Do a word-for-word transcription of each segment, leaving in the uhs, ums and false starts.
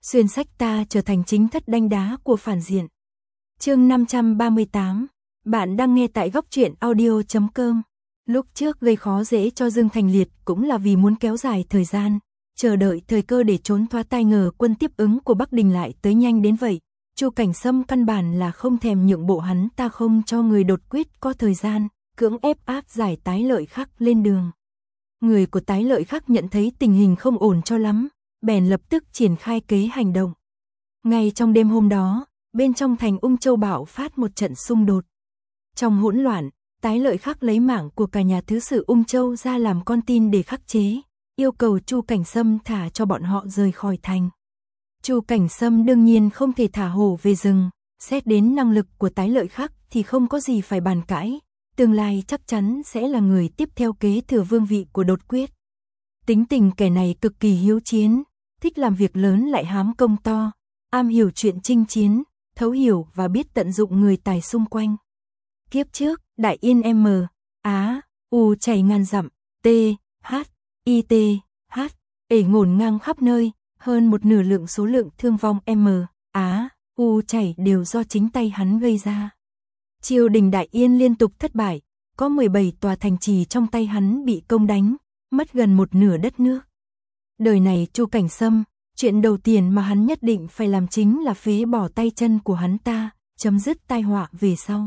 xuyên sách ta trở thành chính thất đanh đá của phản diện. Chương năm trăm ba mươi tám, bạn đang nghe tại góc truyện audio chấm com. Lúc trước gây khó dễ cho Dương Thành Liệt cũng là vì muốn kéo dài thời gian, chờ đợi thời cơ để trốn thoát, tai ngờ quân tiếp ứng của Bắc Đình lại tới nhanh đến vậy. Chu Cảnh Sâm căn bản là không thèm nhượng bộ, hắn ta không cho người đột quyết có thời gian, cưỡng ép áp giải Tái Lợi Khắc lên đường. Người của Tái Lợi Khắc nhận thấy tình hình không ổn cho lắm, bèn lập tức triển khai kế hành động. Ngay trong đêm hôm đó, bên trong thành Ung Châu bạo phát một trận xung đột. Trong hỗn loạn, Tái Lợi Khắc lấy mạng của cả nhà thứ sử Ung Châu ra làm con tin để khắc chế, yêu cầu Chu Cảnh Sâm thả cho bọn họ rời khỏi thành. Chu Cảnh Sâm đương nhiên không thể thả hổ về rừng, xét đến năng lực của Tái Lợi Khắc thì không có gì phải bàn cãi, tương lai chắc chắn sẽ là người tiếp theo kế thừa vương vị của Đột Quyết. Tính tình kẻ này cực kỳ hiếu chiến, thích làm việc lớn lại hám công to, am hiểu chuyện chinh chiến, thấu hiểu và biết tận dụng người tài xung quanh. Kiếp trước, Đại Yên M, Á, U chảy ngàn dặm, T, H, I T, H, ể ngổn ngang khắp nơi, hơn một nửa lượng số lượng thương vong M, Á, U chảy đều do chính tay hắn gây ra. Triều đình Đại Yên liên tục thất bại, có mười bảy tòa thành trì trong tay hắn bị công đánh, mất gần một nửa đất nước. Đời này Chu Cảnh Sâm, chuyện đầu tiên mà hắn nhất định phải làm chính là phế bỏ tay chân của hắn ta, chấm dứt tai họa về sau.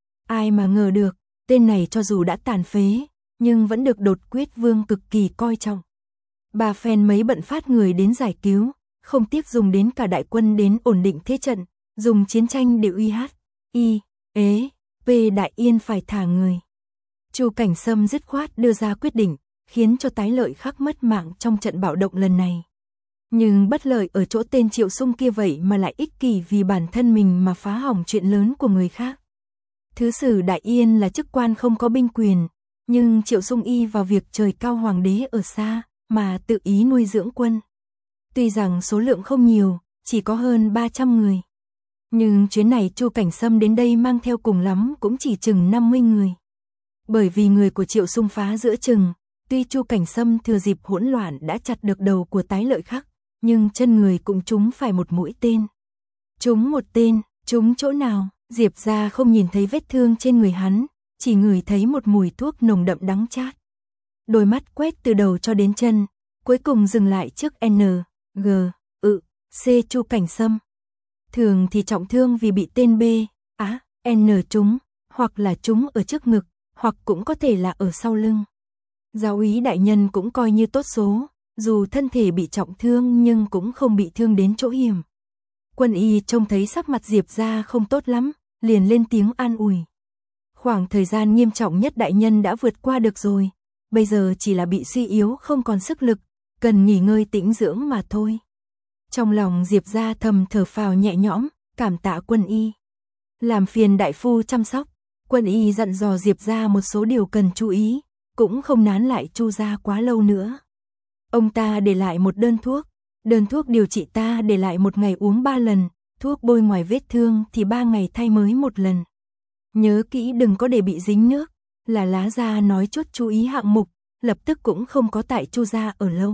Ai mà ngờ được, tên này cho dù đã tàn phế, nhưng vẫn được Đột Quyết Vương cực kỳ coi trọng. Bà phen mấy bận phát người đến giải cứu, không tiếc dùng đến cả đại quân đến ổn định thế trận, dùng chiến tranh để uy hát, y, ế, p Đại Yên phải thả người. Chu Cảnh Sâm dứt khoát đưa ra quyết định, khiến cho Tái Lợi Khắc mất mạng trong trận bạo động lần này. Nhưng bất lợi ở chỗ tên Triệu Sung kia vậy mà lại ích kỷ vì bản thân mình mà phá hỏng chuyện lớn của người khác. Thứ sử Đại Yên là chức quan không có binh quyền, nhưng Triệu Sung y vào việc trời cao hoàng đế ở xa, mà tự ý nuôi dưỡng quân. Tuy rằng số lượng không nhiều, chỉ có hơn ba trăm người. Nhưng chuyến này Chu Cảnh Sâm đến đây mang theo cùng lắm cũng chỉ chừng năm mươi người. Bởi vì người của Triệu Sung phá giữa chừng, tuy Chu Cảnh Sâm thừa dịp hỗn loạn đã chặt được đầu của Tái Lợi Khắc, nhưng chân người cũng trúng phải một mũi tên. Trúng một tên, trúng chỗ nào? Diệp gia không nhìn thấy vết thương trên người hắn, chỉ ngửi thấy một mùi thuốc nồng đậm đắng chát. Đôi mắt quét từ đầu cho đến chân, cuối cùng dừng lại trước N, G, ự, C Chu Cảnh Sâm. Thường thì trọng thương vì bị tên B, Á, N trúng, hoặc là trúng ở trước ngực, hoặc cũng có thể là ở sau lưng. Giáo úy đại nhân cũng coi như tốt số, dù thân thể bị trọng thương nhưng cũng không bị thương đến chỗ hiểm. Quân y trông thấy sắc mặt Diệp gia không tốt lắm, liền lên tiếng an ủi. Khoảng thời gian nghiêm trọng nhất đại nhân đã vượt qua được rồi, bây giờ chỉ là bị suy yếu không còn sức lực, cần nghỉ ngơi tĩnh dưỡng mà thôi. Trong lòng Diệp gia thầm thở phào nhẹ nhõm, cảm tạ quân y. Làm phiền đại phu chăm sóc, quân y dặn dò Diệp gia một số điều cần chú ý, cũng không nán lại Chu gia quá lâu nữa. Ông ta để lại một đơn thuốc, đơn thuốc điều trị ta để lại một ngày uống ba lần, thuốc bôi ngoài vết thương thì ba ngày thay mới một lần. Nhớ kỹ đừng có để bị dính nước, là lá gia nói chút chú ý hạng mục, lập tức cũng không có tại Chu gia ở lâu.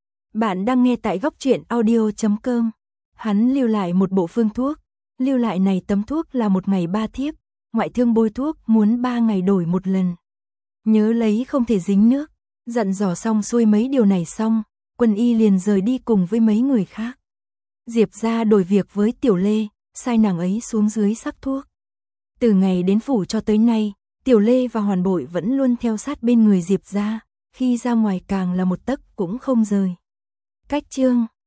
Bạn đang nghe tại góc truyện audio chấm com. Hắn lưu lại một bộ phương thuốc, lưu lại này tấm thuốc là một ngày ba thiếp, ngoại thương bôi thuốc muốn ba ngày đổi một lần. Nhớ lấy không thể dính nước, dặn dò xong xuôi mấy điều này xong, quân y liền rời đi cùng với mấy người khác. Diệp gia đổi việc với Tiểu Lê, sai nàng ấy xuống dưới sắc thuốc. Từ ngày đến phủ cho tới nay, Tiểu Lê và Hoàn Bội vẫn luôn theo sát bên người Diệp gia, khi ra ngoài càng là một tấc cũng không rời. Cách chương